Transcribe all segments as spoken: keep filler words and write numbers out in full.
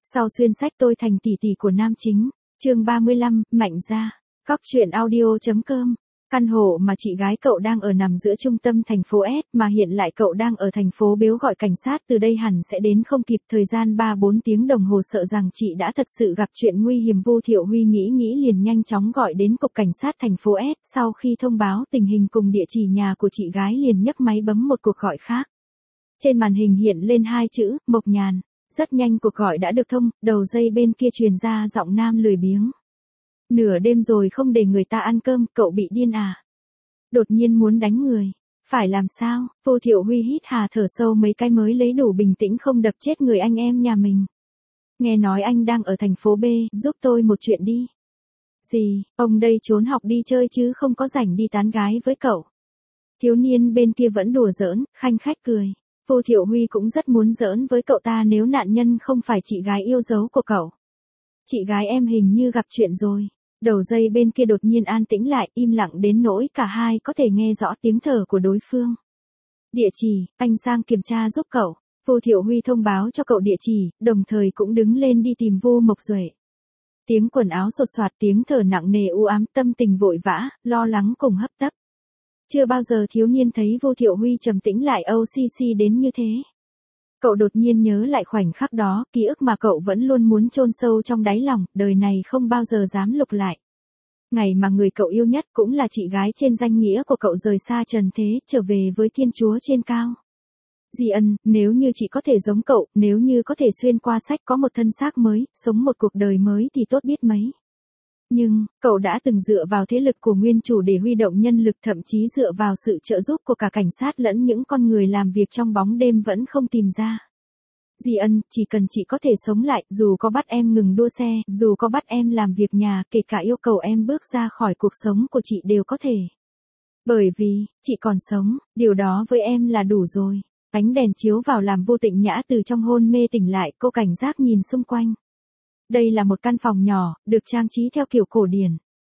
Sau xuyên sách tôi thành tỷ tỷ của nam chính, chương ba mươi lăm, Mạnh Gia, cóc truyện audio chấm com. Căn hộ mà chị gái cậu đang ở nằm giữa trung tâm thành phố S, mà hiện lại cậu đang ở thành phố Bếu gọi cảnh sát từ đây hẳn sẽ đến không kịp thời gian ba bốn tiếng đồng hồ, sợ rằng chị đã thật sự gặp chuyện nguy hiểm. Vu Thiệu Huy nghĩ nghĩ liền nhanh chóng gọi đến cục cảnh sát thành phố S, sau khi thông báo tình hình cùng địa chỉ nhà của chị gái liền nhấc máy bấm một cuộc gọi khác. Trên màn hình hiện lên hai chữ, Mộc Nhàn. Rất nhanh cuộc gọi đã được thông, đầu dây bên kia truyền ra giọng nam lười biếng. Nửa đêm rồi không để người ta ăn cơm, cậu bị điên à? Đột nhiên muốn đánh người. Phải làm sao? Vu Thiệu Huy hít hà thở sâu mấy cái mới lấy đủ bình tĩnh không đập chết người anh em nhà mình. Nghe nói anh đang ở thành phố B, giúp tôi một chuyện đi. Gì, ông đây trốn học đi chơi chứ không có rảnh đi tán gái với cậu. Thiếu niên bên kia vẫn đùa giỡn, khanh khách cười. Vu Thiệu Huy cũng rất muốn giỡn với cậu ta nếu nạn nhân không phải chị gái yêu dấu của cậu. Chị gái em hình như gặp chuyện rồi. Đầu dây bên kia đột nhiên an tĩnh lại, im lặng đến nỗi cả hai có thể nghe rõ tiếng thở của đối phương. Địa chỉ, anh sang kiểm tra giúp cậu. Vu Thiệu Huy thông báo cho cậu địa chỉ, đồng thời cũng đứng lên đi tìm Vu Mộc Duệ. Tiếng quần áo sột soạt, tiếng thở nặng nề u ám, tâm tình vội vã, lo lắng cùng hấp tấp. Chưa bao giờ thiếu niên thấy Vu Thiệu Huy trầm tĩnh lại ô xê xê đến như thế. Cậu đột nhiên nhớ lại khoảnh khắc đó, ký ức mà cậu vẫn luôn muốn chôn sâu trong đáy lòng, đời này không bao giờ dám lục lại. Ngày mà người cậu yêu nhất cũng là chị gái trên danh nghĩa của cậu rời xa trần thế, trở về với Thiên Chúa trên cao. Di Ân, nếu như chị có thể giống cậu, nếu như có thể xuyên qua sách có một thân xác mới, sống một cuộc đời mới thì tốt biết mấy. Nhưng, cậu đã từng dựa vào thế lực của nguyên chủ để huy động nhân lực, thậm chí dựa vào sự trợ giúp của cả cảnh sát lẫn những con người làm việc trong bóng đêm vẫn không tìm ra. Di Ân, chỉ cần chị có thể sống lại, dù có bắt em ngừng đua xe, dù có bắt em làm việc nhà, kể cả yêu cầu em bước ra khỏi cuộc sống của chị đều có thể. Bởi vì, chị còn sống, điều đó với em là đủ rồi. Ánh đèn chiếu vào làm Vu Tịnh Nhã từ trong hôn mê tỉnh lại, cô cảnh giác nhìn xung quanh. Đây là một căn phòng nhỏ, được trang trí theo kiểu cổ điển.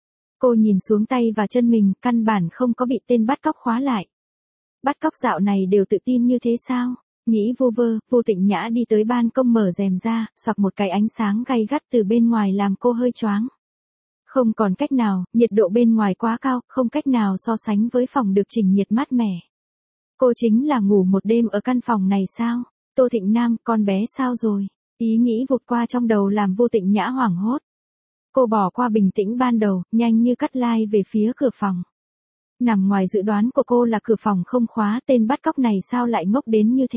Cô nhìn xuống tay và chân mình, căn bản không có bị tên bắt cóc khóa lại. Bắt cóc dạo này đều tự tin như thế sao? Nghĩ vu vơ, Vu Tịnh Nhã đi tới ban công mở rèm ra, xoạc một cái ánh sáng gay gắt từ bên ngoài làm cô hơi choáng. Không còn cách nào, nhiệt độ bên ngoài quá cao, không cách nào so sánh với phòng được chỉnh nhiệt mát mẻ. Cô chính là ngủ một đêm ở căn phòng này sao? Tô Thịnh Nam, con bé sao rồi? Ý nghĩ vụt qua trong đầu làm Vu Tịnh Nhã hoảng hốt. Cô bỏ qua bình tĩnh ban đầu, nhanh như cắt lai về phía cửa phòng. Nằm ngoài dự đoán của cô là cửa phòng không khóa, tên bắt cóc này sao lại ngốc đến như thế.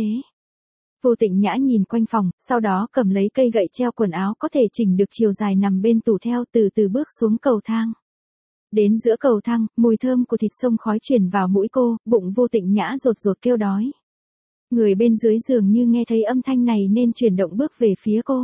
Vu Tịnh Nhã nhìn quanh phòng, sau đó cầm lấy cây gậy treo quần áo có thể chỉnh được chiều dài nằm bên tủ theo, từ từ bước xuống cầu thang. Đến giữa cầu thang, mùi thơm của thịt xông khói truyền vào mũi cô, bụng Vu Tịnh Nhã rột rột kêu đói. Người bên dưới dường như nghe thấy âm thanh này nên chuyển động bước về phía cô.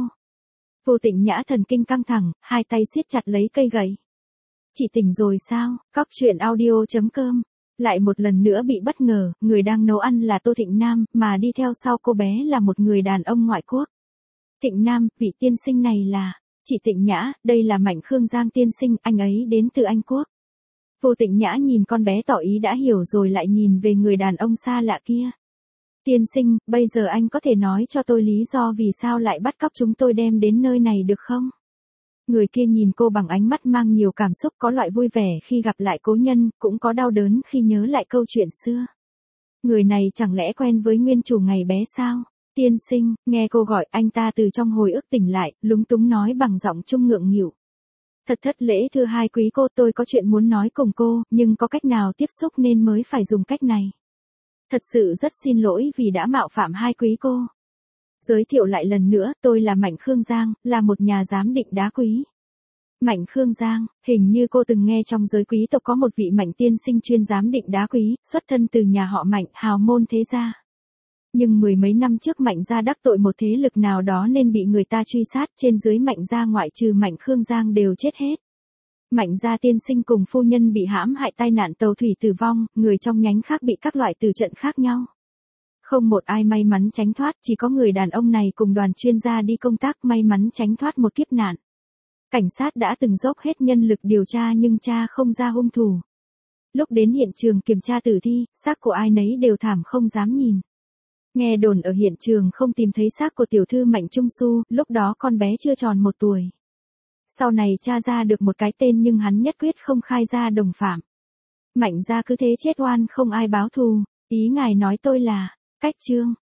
Vu Tịnh Nhã thần kinh căng thẳng, hai tay siết chặt lấy cây gậy. Chị tỉnh rồi sao? Cóc truyện audio chấm com. Lại một lần nữa bị bất ngờ, người đang nấu ăn là Tô Thịnh Nam, mà đi theo sau cô bé là một người đàn ông ngoại quốc. Thịnh Nam, vị tiên sinh này là... Chị Tịnh Nhã, đây là Mạnh Khương Giang tiên sinh, anh ấy đến từ Anh Quốc. Vu Tịnh Nhã nhìn con bé tỏ ý đã hiểu rồi lại nhìn về người đàn ông xa lạ kia. Tiên sinh, bây giờ anh có thể nói cho tôi lý do vì sao lại bắt cóc chúng tôi đem đến nơi này được không? Người kia nhìn cô bằng ánh mắt mang nhiều cảm xúc, có loại vui vẻ khi gặp lại cố nhân, cũng có đau đớn khi nhớ lại câu chuyện xưa. Người này chẳng lẽ quen với nguyên chủ ngày bé sao? Tiên sinh, nghe cô gọi, anh ta từ trong hồi ức tỉnh lại, lúng túng nói bằng giọng trung ngượng nghịu. Thật thất lễ thưa hai quý cô, tôi có chuyện muốn nói cùng cô, nhưng có cách nào tiếp xúc nên mới phải dùng cách này. Thật sự rất xin lỗi vì đã mạo phạm hai quý cô. Giới thiệu lại lần nữa, tôi là Mạnh Khương Giang, là một nhà giám định đá quý. Mạnh Khương Giang, hình như cô từng nghe trong giới quý tộc có một vị Mạnh tiên sinh chuyên giám định đá quý, xuất thân từ nhà họ Mạnh, hào môn thế gia. Nhưng mười mấy năm trước Mạnh gia đắc tội một thế lực nào đó nên bị người ta truy sát, trên dưới Mạnh gia ngoại trừ Mạnh Khương Giang đều chết hết. Mạnh gia tiên sinh cùng phu nhân bị hãm hại tai nạn tàu thủy tử vong, người trong nhánh khác bị các loại tử trận khác nhau. Không một ai may mắn tránh thoát, chỉ có người đàn ông này cùng đoàn chuyên gia đi công tác may mắn tránh thoát một kiếp nạn. Cảnh sát đã từng dốc hết nhân lực điều tra nhưng tra không ra hung thủ. Lúc đến hiện trường kiểm tra tử thi, xác của ai nấy đều thảm không dám nhìn. Nghe đồn ở hiện trường không tìm thấy xác của tiểu thư Mạnh Trung Su, lúc đó con bé chưa tròn một tuổi. Sau này tra ra được một cái tên nhưng hắn nhất quyết không khai ra đồng phạm. Mạnh gia cứ thế chết oan không ai báo thù, ý ngài nói tôi là, cách trương.